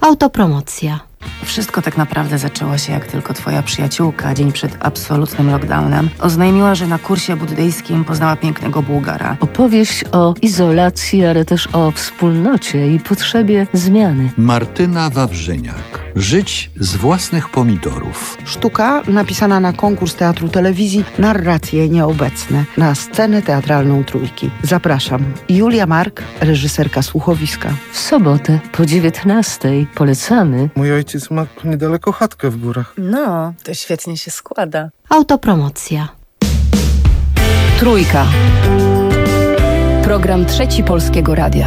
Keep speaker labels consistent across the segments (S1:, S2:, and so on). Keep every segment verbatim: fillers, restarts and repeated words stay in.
S1: Autopromocja.
S2: Wszystko tak naprawdę zaczęło się, jak tylko twoja przyjaciółka dzień przed absolutnym lockdownem oznajmiła, że na kursie buddyjskim poznała pięknego Bułgara.
S3: Opowieść o izolacji, ale też o wspólnocie i potrzebie zmiany.
S4: Martyna Wawrzyniak. Żyć z własnych pomidorów.
S5: Sztuka napisana na konkurs Teatru Telewizji Narracje nieobecne na scenę teatralną Trójki. Zapraszam. Julia Mark, reżyserka słuchowiska.
S3: W sobotę po dziewiętnastej polecamy.
S6: Mój ojciec ma niedaleko chatkę w górach.
S2: No, to świetnie się składa.
S1: Autopromocja.
S7: Trójka. Program Trzeci Polskiego Radia.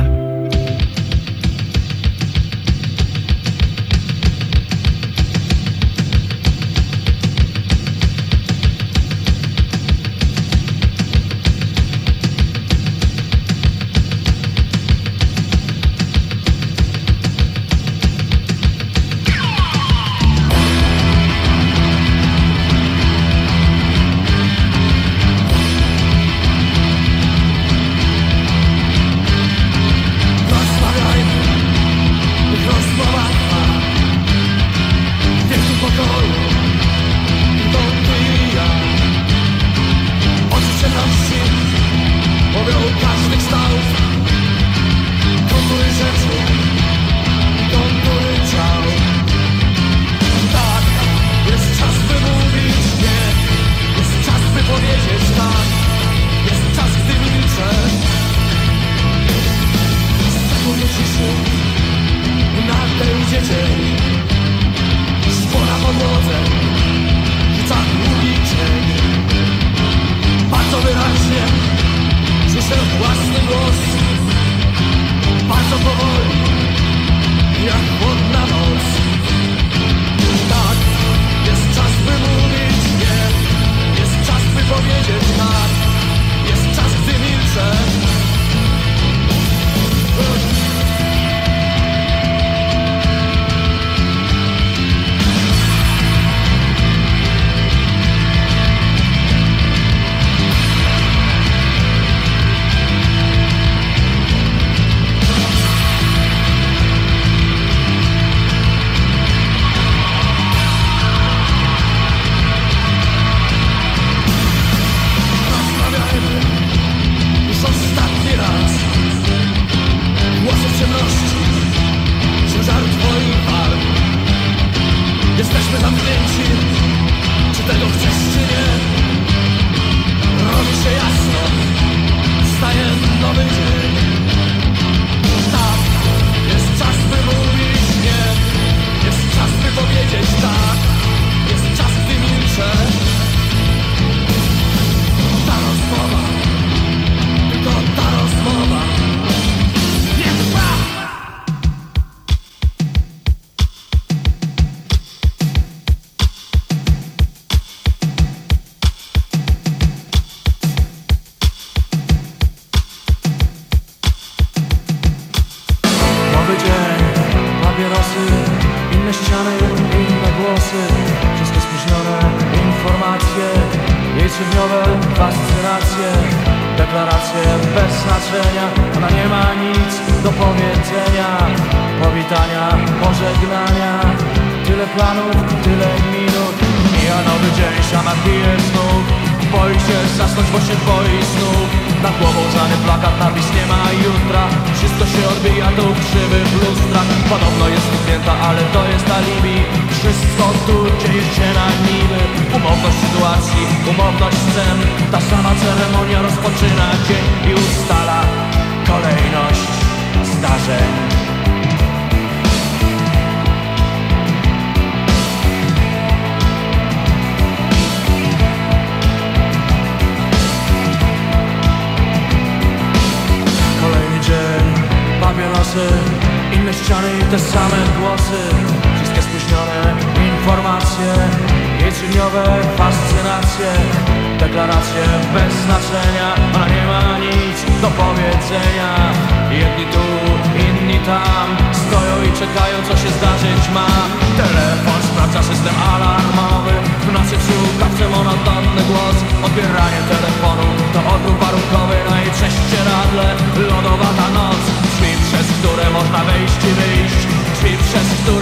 S8: Inne ściany i te same głosy. Wszystkie spóźnione informacje, jedzoniowe fascynacje, deklaracje bez znaczenia. Ona nie ma nic do powiedzenia. Jedni tu, inni tam stoją i czekają, co się zdarzyć ma. Telefon sprawdza system alarmowy. W nocy słuchawce monotonny głos. Odbieranie telefonu to odruch warunkowy. Na jej prześcieradle lodowata noc. Drzwi, przez które można wejść i wyjść. Drzwi, przez które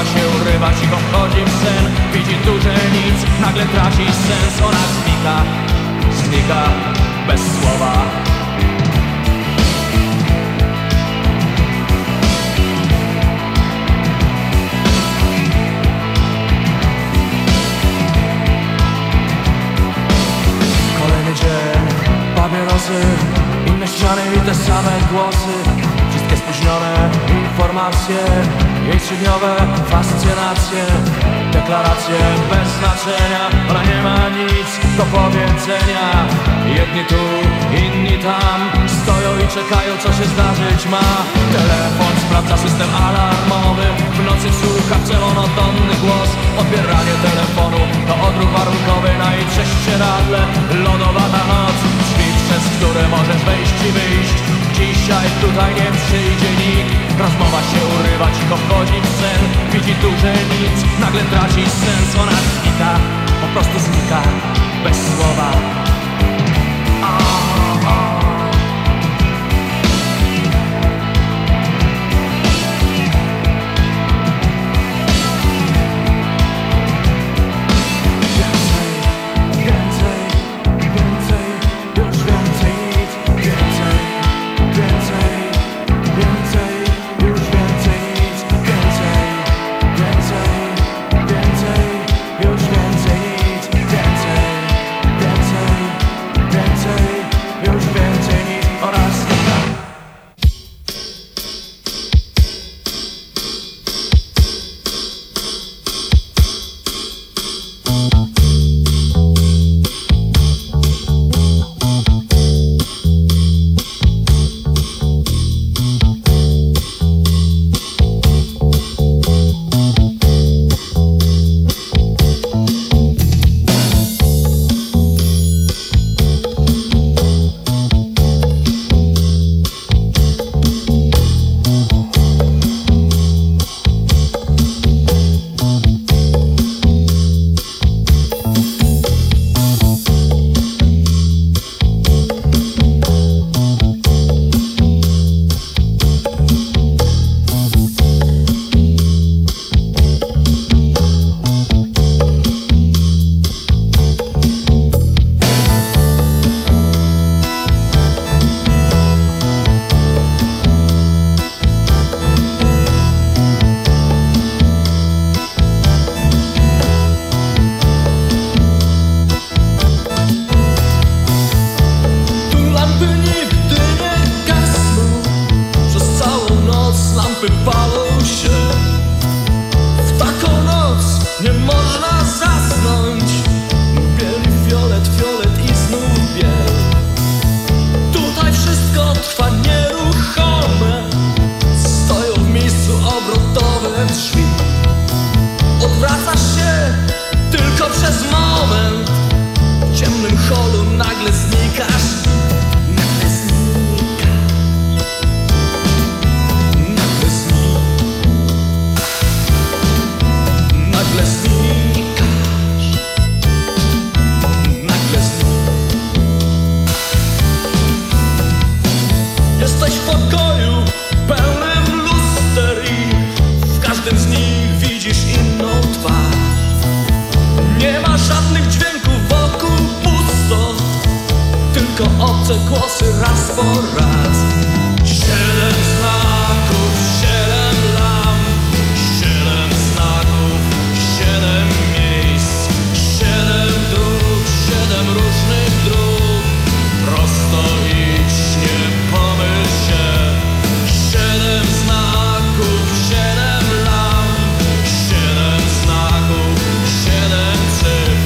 S8: rozmowa się urywa, cicho wchodzi w sen. Widzi duże nic, nagle traci sens. Ona znika, znika bez słowa. Kolejny dzień, papierosy, inne ściany i te same głosy. Wszystkie spóźnione informacje, jej trzydniowe fascynacje, deklaracje bez znaczenia. Ona nie ma nic do powiedzenia. Jedni tu, inni tam, stoją i czekają, co się zdarzyć ma. Telefon sprawdza system alarmowy, w nocy słucha celonotonny głos. Odbieranie telefonu to odruch warunkowy na jej prześcieradle. Lodowata noc, drzwi, przez które możesz wejść i wyjść. Dzisiaj tutaj nie przyjdzie nikt. Rozmowa się urywa, cicho wchodzi w sen. Widzi duże nic, nagle traci sens. Ona znika, po prostu znika, bez słowa.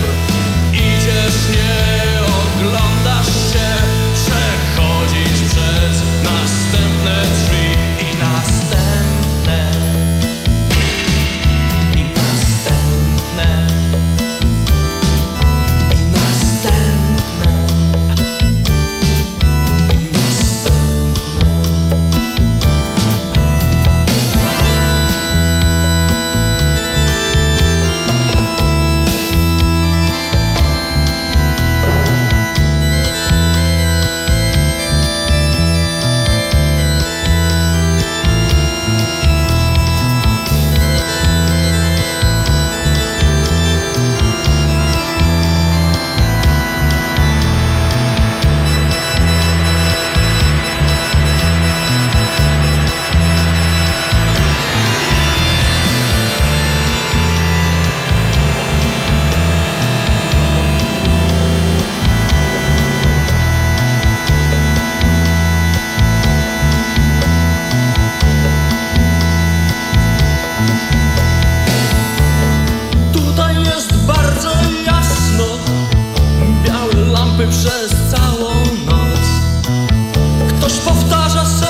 S8: Idziesz, nie oglądasz się, przechodzisz przez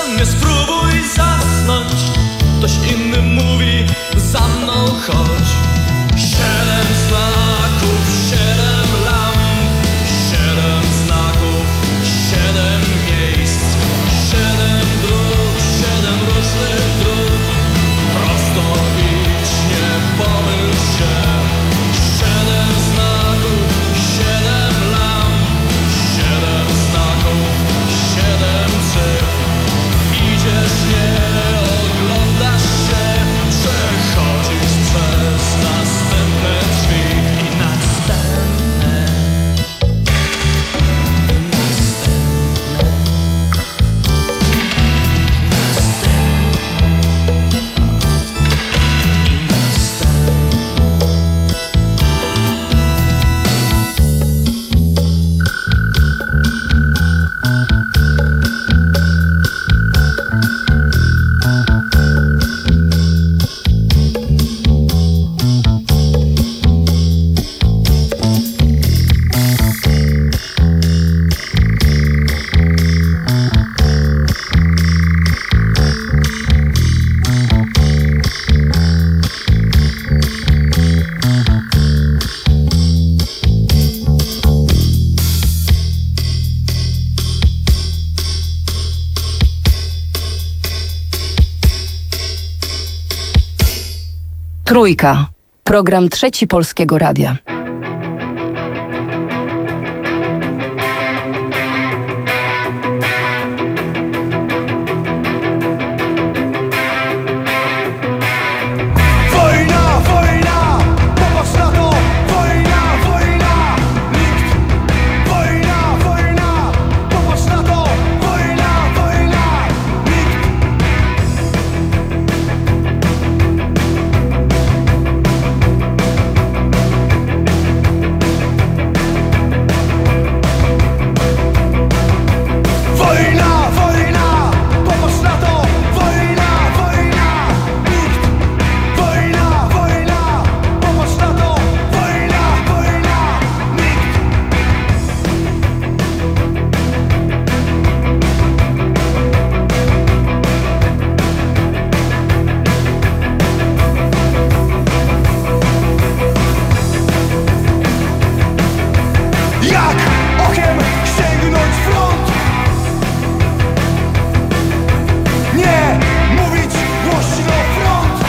S8: nie spróbuj zasnąć. Ktoś inny mówi, za mną chodź. Siedem znaków, siedem lamp, siedem znaków, siedem miejsc, siedem dróg, siedem różnych dróg. Prosto idź, nie pomyl się. Siedem znaków, siedem lamp, siedem znaków, siedem cyfr. Idziesz, nie oglądasz się, przechodzisz przez następne drzwi i następne, i następne,
S2: Trójka. Program Trzeci Polskiego Radia.
S8: Wojna, wojna, popatrz na to. Wojna, wojna, nikt. Wojna, wojna, popatrz na to. Wojna, wojna, nikt. Wojna, wojna, popatrz na to. Wojna, wojna, nikt. Wojna, wojna, popatrz na to. Wojna, wojna, nikt. Jak okiem sięgnąć front? Nie mówić głośno front.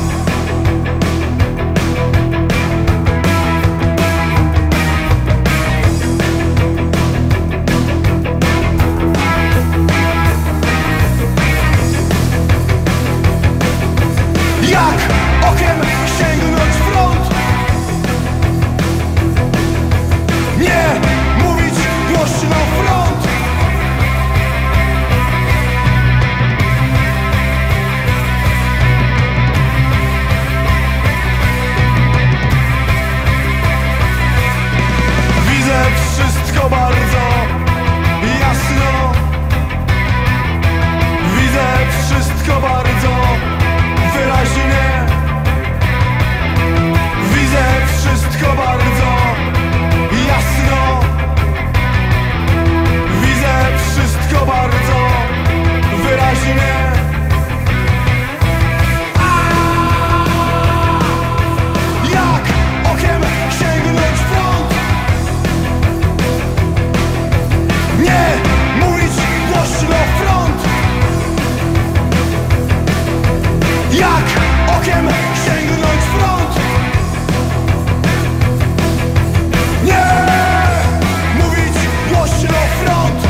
S8: Jak okiem sięgnąć front? Nie mówić głośno front. Widzę wszystko bardzo jasno. Widzę wszystko bardzo wyraźnie. Widzę wszystko bardzo jasno. Widzę wszystko bardzo wyraźnie. Jak okiem sięgnąć front? Nie mówić głośno front. Jak okiem sięgnąć front? Nie mówić głośno front.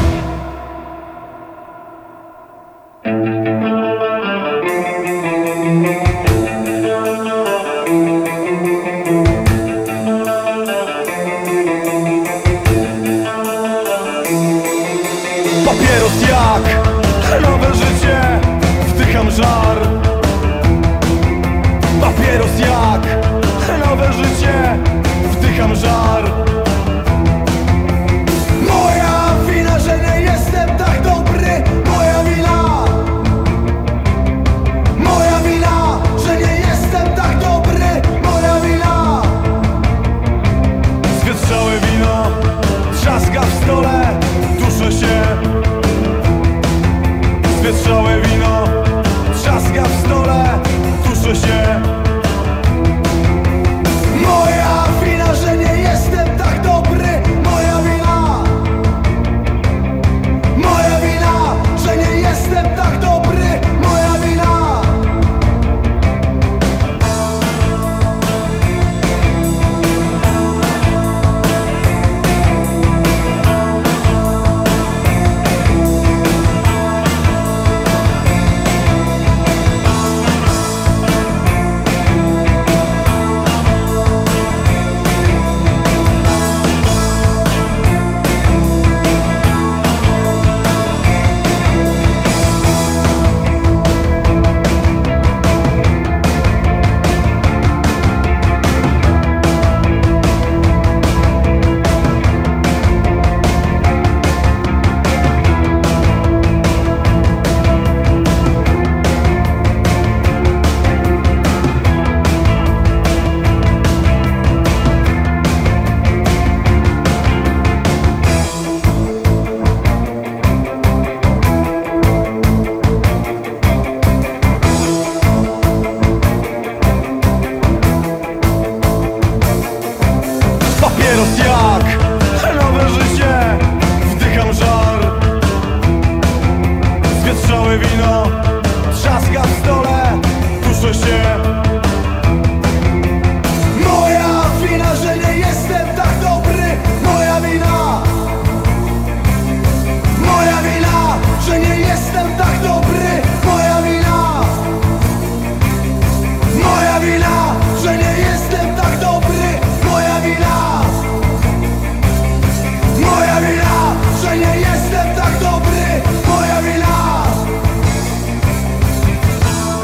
S8: Papieros jak nowe życie, wdycham żar. Papieros jak nowe życie, wdycham żar. Moja wina, że nie jestem tak dobry. Moja wina, Zwietrzałe wino trzaska w stole, tuszę się. Moja wina, że nie jestem tak dobry. Moja wina, moja wina, że nie jestem tak dobry. Moja wina. Papieros jak nowe życie, wdycham żar. Zwietrzałe wino trzaska w stole, tuszę się. Moja wina, że nie jestem tak dobry. Moja wina, moja wina, że nie jestem tak dobry. Moja wina, moja wina, że nie jestem tak dobry. Moja wina, moja wina, że nie jestem tak dobry. Moja wina.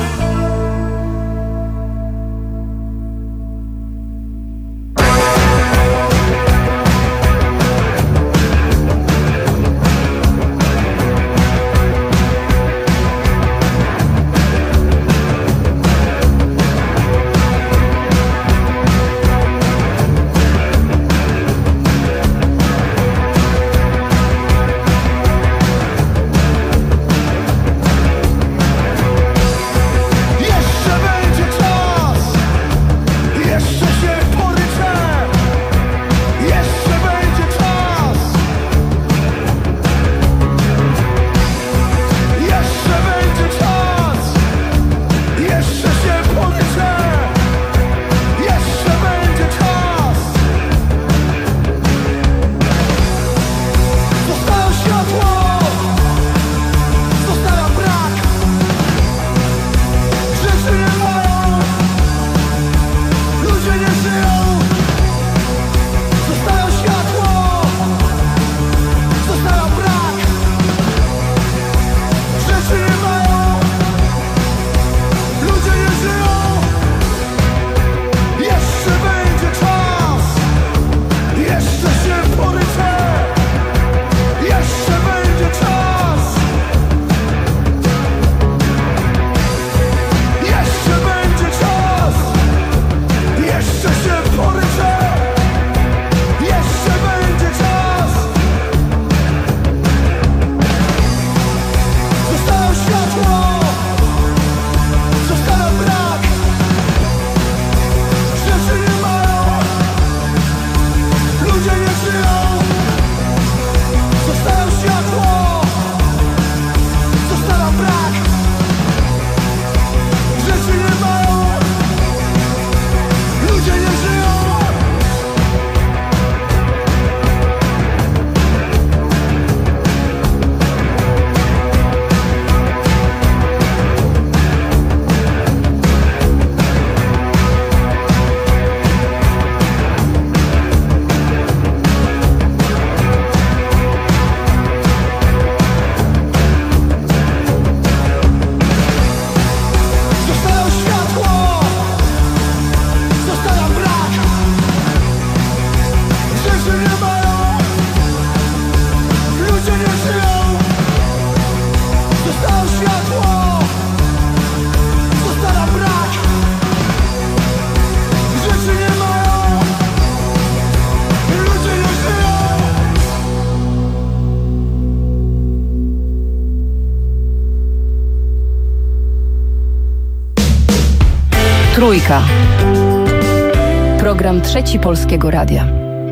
S7: Trójka. Program Trzeci Polskiego Radia.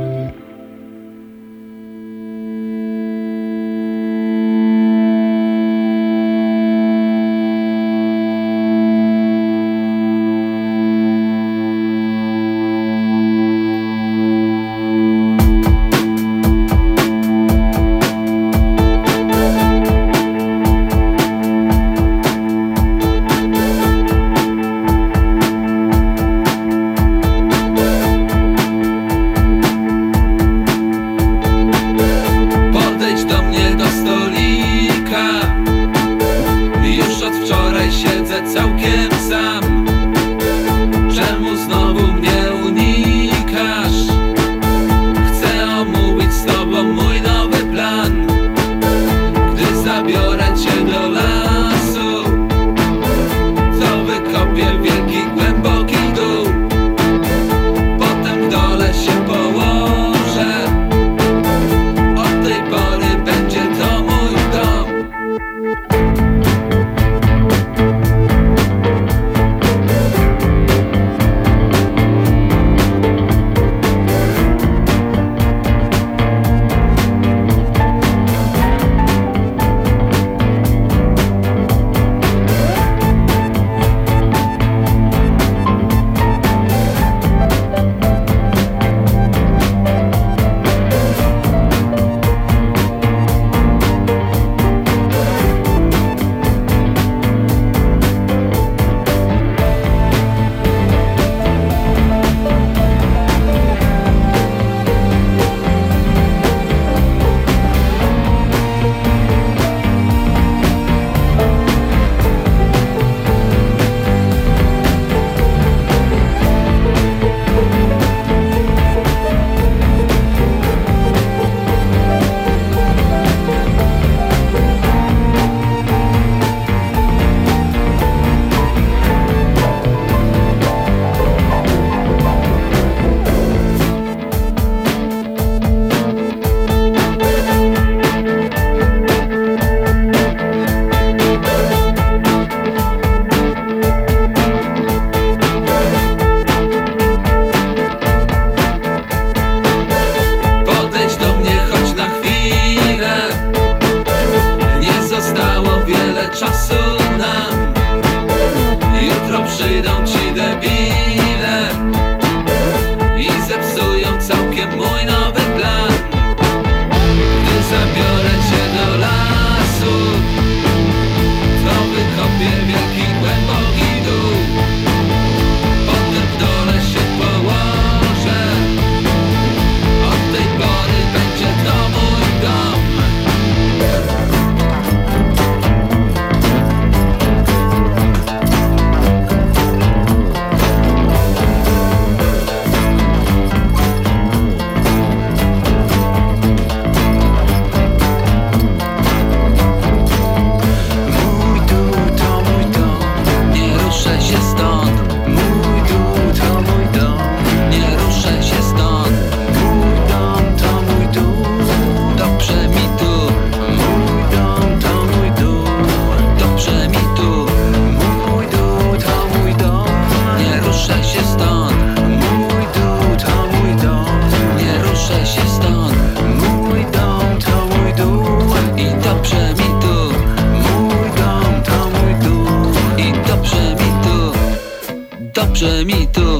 S9: Dobrze mi tu,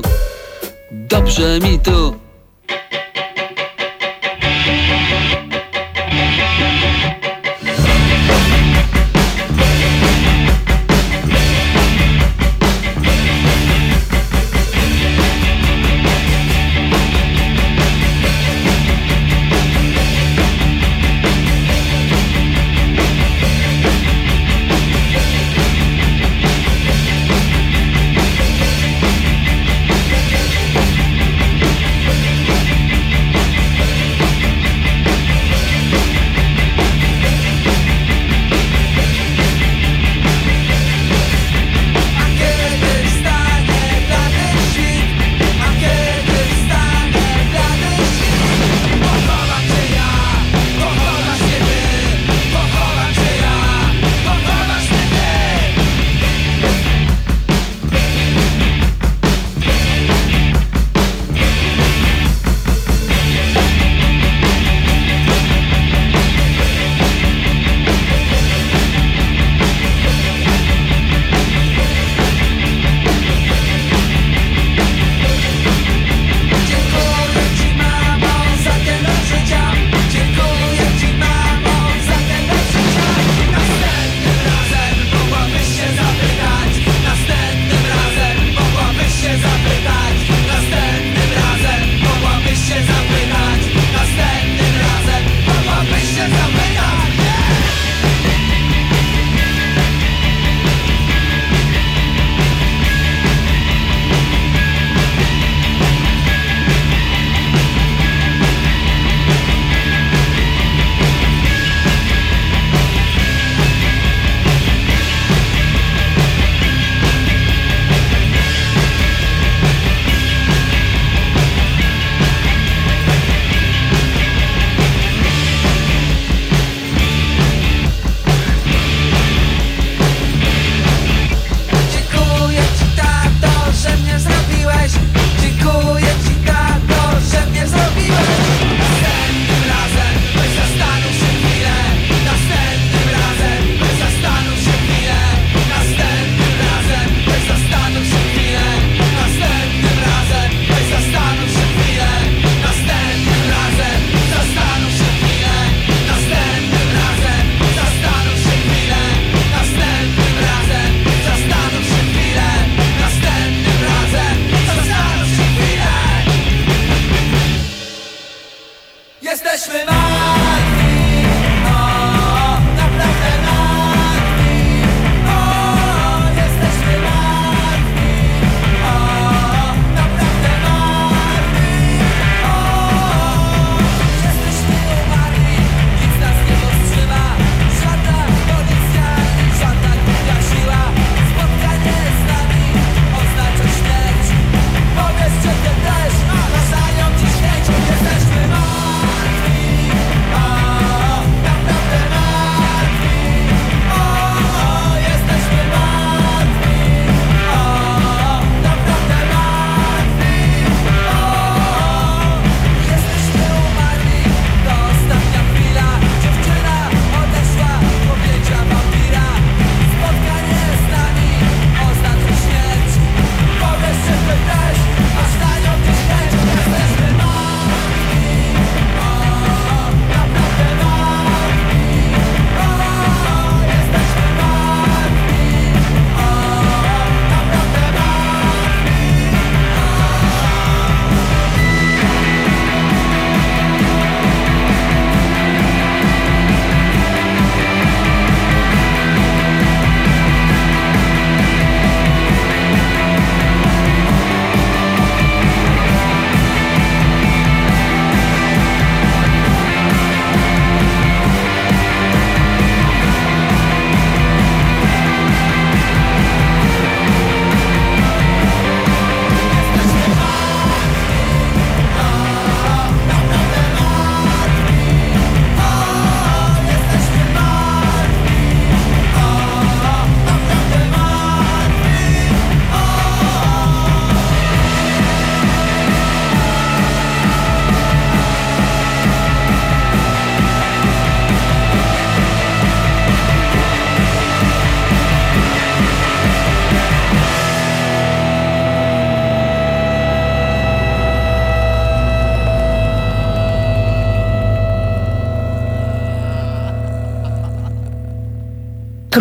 S9: dobrze mi tu.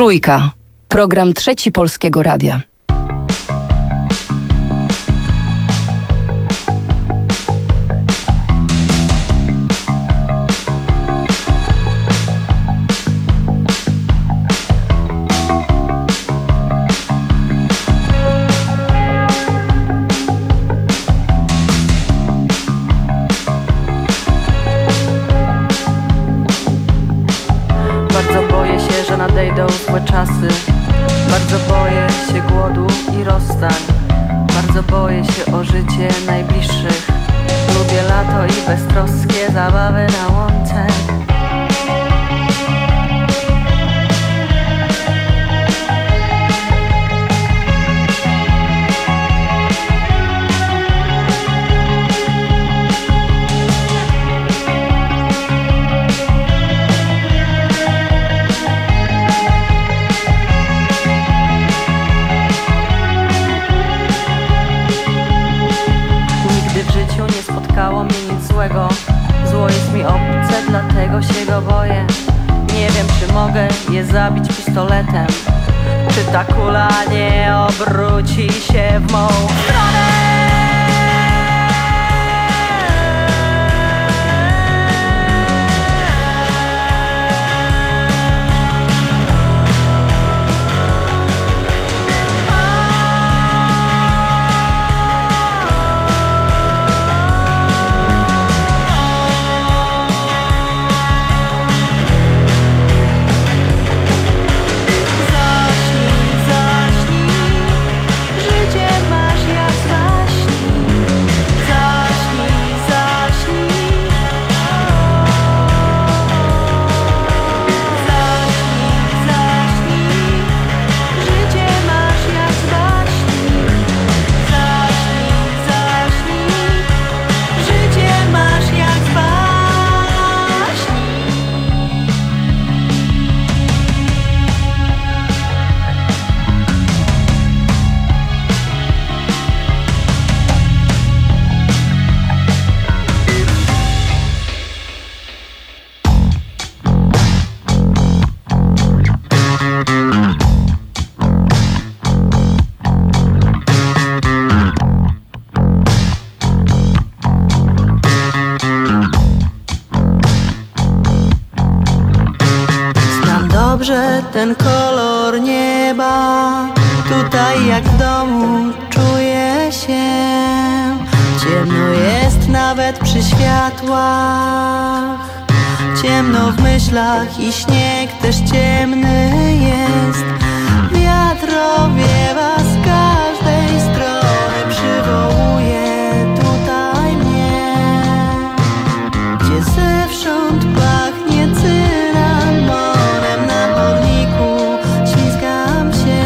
S7: Trójka. Program Trzeci Polskiego Radia.
S10: Nadejdą złe czasy. Bardzo boję się głodu i rozstań. Bardzo boję się o życie najbliższych. Lubię lato i beztroskie zabawy na łące. Spotkało mnie nic złego. Zło jest mi obce, dlatego się go boję. Nie wiem, czy mogę je zabić pistoletem. Czy ta kula nie obróci się w mą stronę? Ten kolor nieba, tutaj jak w domu czuję się. Ciemno jest nawet przy światłach, ciemno w myślach i śnieg też ciemny jest. Wiatr owiewa z każdej strony, przywołuje tutaj mnie, gdzie zewsząd pachnie cynamonem. Na chodniku ślizgam się.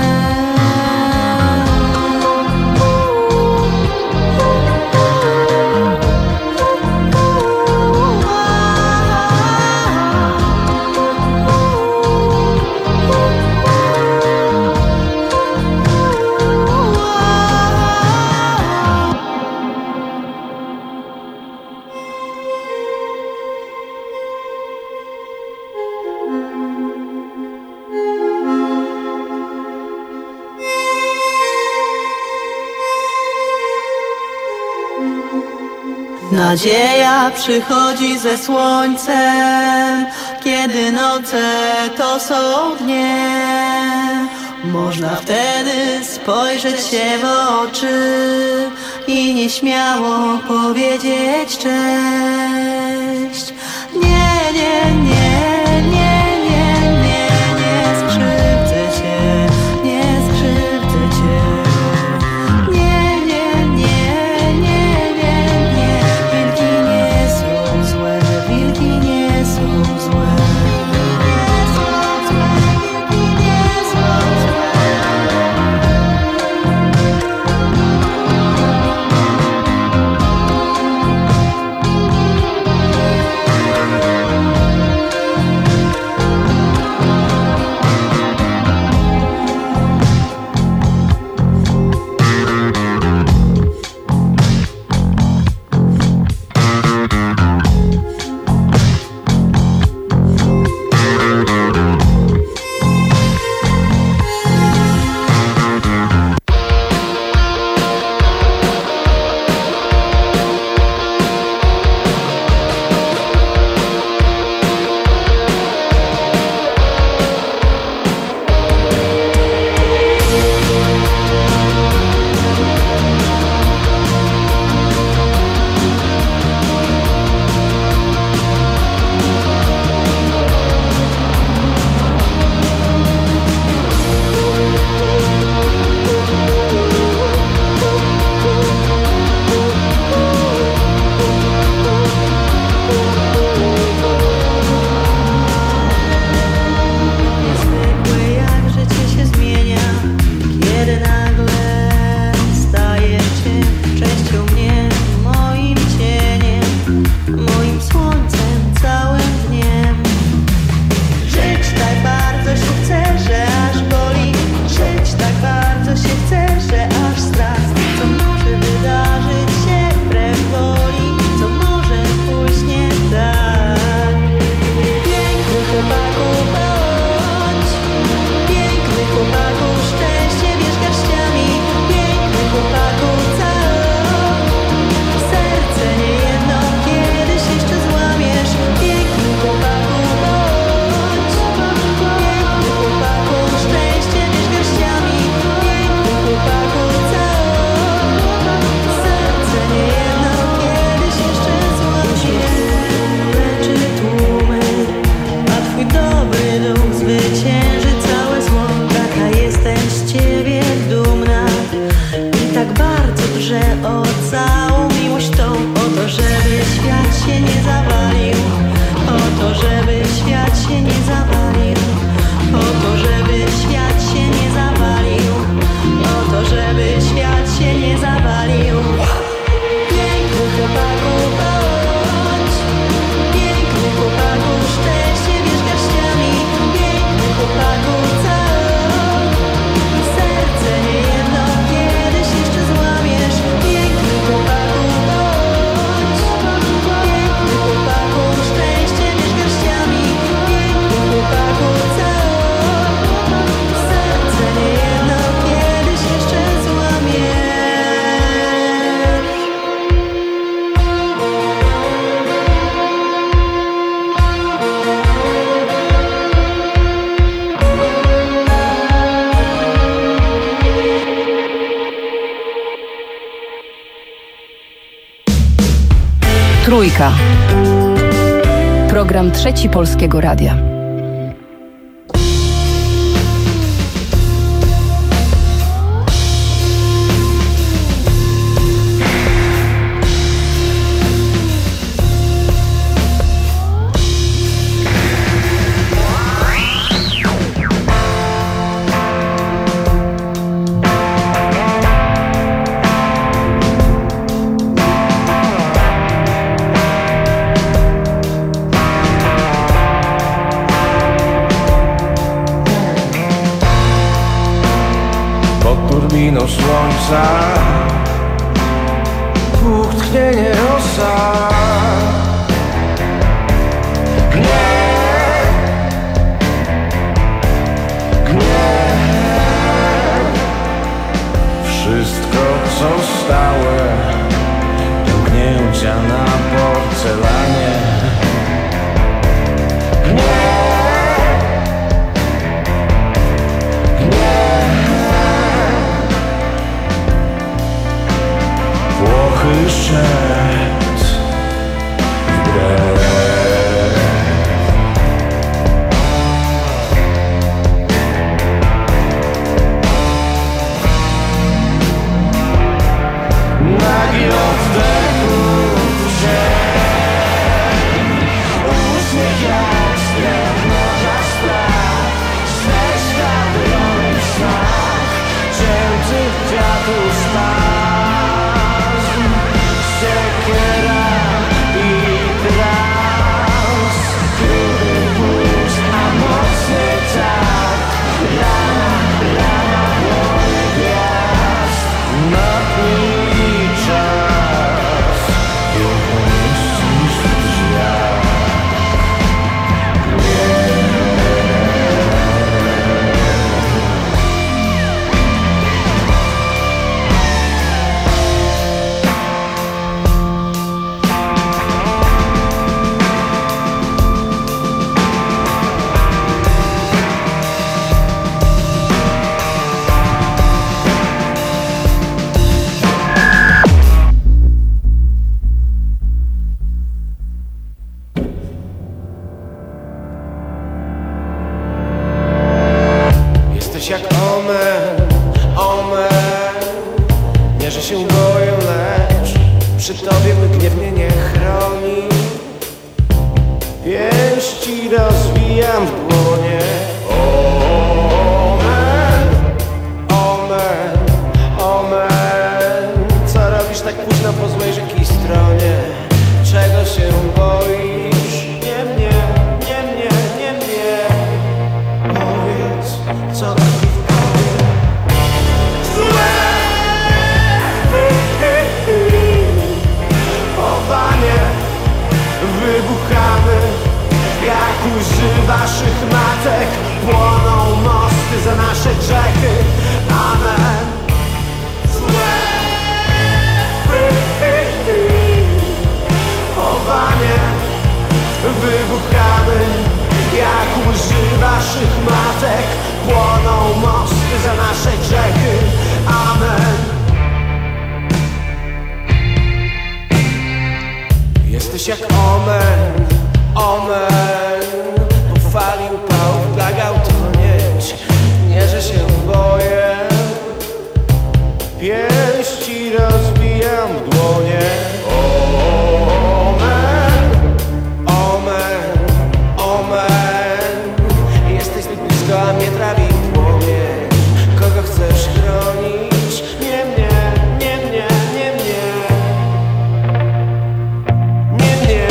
S10: Nadzieja przychodzi ze słońcem, kiedy noce to są dnie. Można wtedy spojrzeć się w oczy i nieśmiało powiedzieć cześć. Nie, nie, nie, nie, nie, nie, nie skrzywdzę cię, nie skrzywdzę cię. Nie, nie, nie, nie, nie, nie. Wilki nie są złe, wilki nie są złe. Nie są złe, wilki nie są złe.
S7: Trójka. Program Trzeci Polskiego Radia.
S8: Turbiną słońca Bóg tchnienie rosa. Gniew, gniew, wszystko co stałe do gnięcia na porcelanie. Gniew, płochy szept wbrew. Nagi oddechów cień, uśmiech jak sklep morza spraw, sześć światłowych snach, ciętych kwiatów spazm, siekiera i trans, krudy puls, a mocny tak, rana, rana młody gwiazd, napnij czas, piękno mieścisz w drzwiach. Jesteś jak omen, omen, nie że się boję, lecz przy tobie mój gniew mnie nie chroni. Pięści rozwijam w dłonie. Omen, omen, omen, co robisz tak późno po złej rzeki stronie? Czego się boisz? Nie mnie, nie mnie, nie mnie. Powiedz, co krwi w tobie. Złe chowanie, wybuchamy jak łzy waszych matek. Płoną mosty za nasze grzechy. Amen. Złe chowanie, wybuchamy jak łzy waszych matek. Płoną mosty za nasze grzechy. Amen. Jesteś jak omen, omen, po fali upałów błagał tonieć. Nie, że się boję, pięści rozbijam w dłonie. Omen, omen, omen, jesteś zbyt blisko, a mnie trawi płomień. Kogo chcesz chronić? Nie mnie, nie mnie, nie mnie, nie mnie.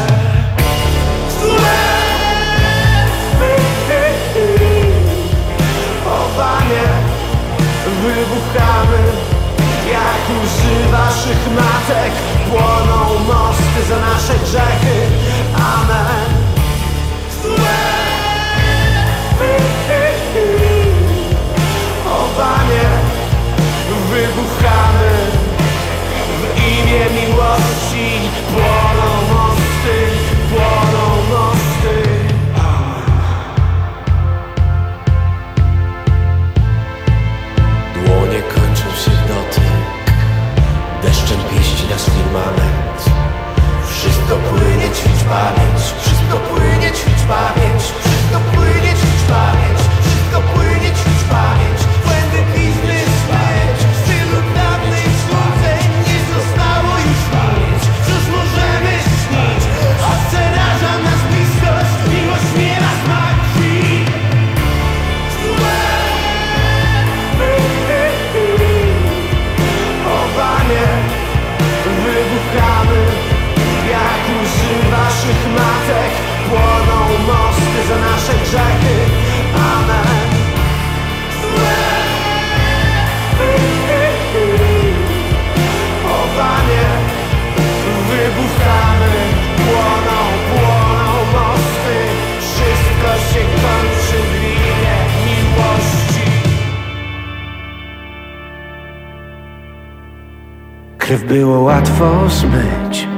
S8: Złe chowanie, wybuchamy jak łzy waszych matek. Płoną mosty za nasze grzechy. Amen. Złe chowanie, wybuchamy w imię miłości. Płoną mosty, płoną mosty. Dłonie kończą się w dotyk, deszczem pieści nas firmament. Wszyscy
S11: Krew było łatwo zmyć.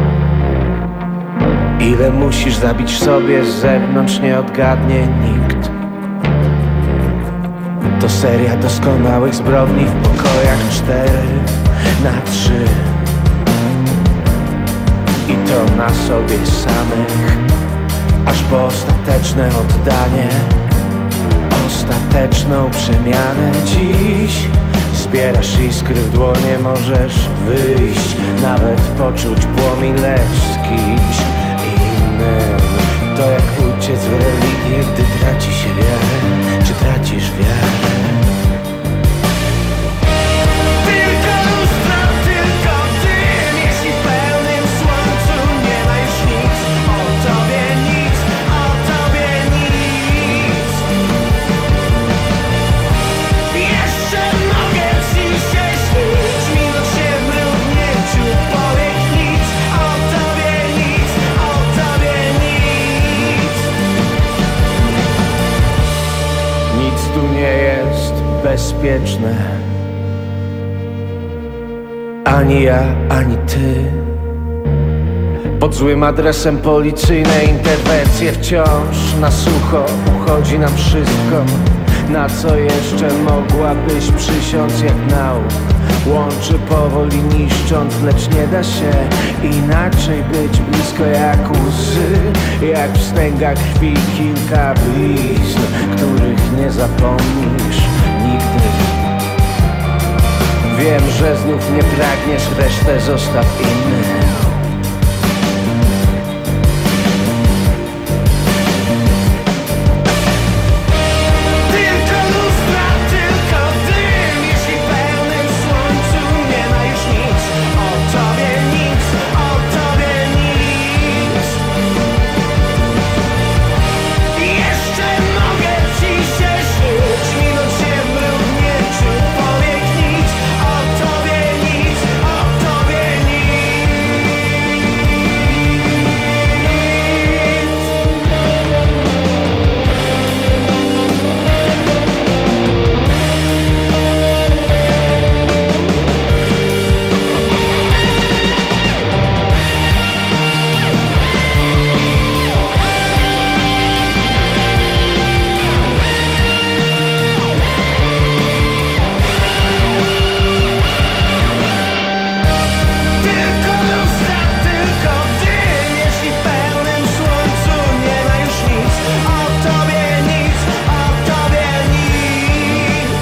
S11: Ile musisz zabić sobie z zewnątrz, nie odgadnie nikt. To seria doskonałych zbrodni w pokojach cztery na trzy. I to na sobie samych, aż po ostateczne oddanie, ostateczną przemianę. Dziś zbierasz iskry w dłonie, możesz wyjść, nawet poczuć płomień, lecz z kimś innym. To jak uciec w religię, gdy traci się wiarę. Czy tracisz wiarę? Tylko lustra, tylko dym. Jeśli w pełnym słońcu nie ma już nic, o tobie nic, o tobie nic. Jeszcze mogę ci się śnić, minąć się w mrugnięciu powiek nic, o tobie nic, o tobie nic. Nic tu nie jest bezpieczne, ani ja, ani ty. Pod złym adresem policyjne interwencje wciąż na sucho uchodzi nam wszystko. Na co jeszcze mogłabyś przysiąc jak nauk? Łączy powoli niszcząc, lecz nie da się inaczej być blisko jak łzy. Jak wstęga krwi kilka blizn, których nie zapomnisz nigdy. Wiem, że znów nie pragniesz, resztę zostaw innym. Tylko lustra, tylko dym. Jeśli w pełnym słońcu nie ma już nic, o tobie nic, o tobie nic. Jeszcze mogę ci się śnić, minąć się w mrugnięciu powiek nic, o tobie nic, o tobie nic. Tylko lustra, tylko dym. Jeśli w pełnym słońcu nie ma już nic, o tobie nic, o tobie nic.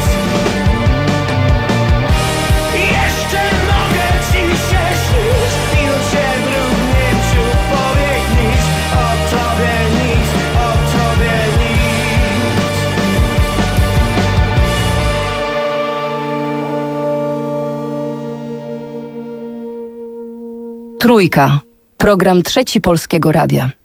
S11: Jeszcze mogę ci się śnić, minąć się w mrugnięciu powiek nic, o tobie nic, o tobie nic.
S7: Trójka. Program Trzeci Polskiego Radia.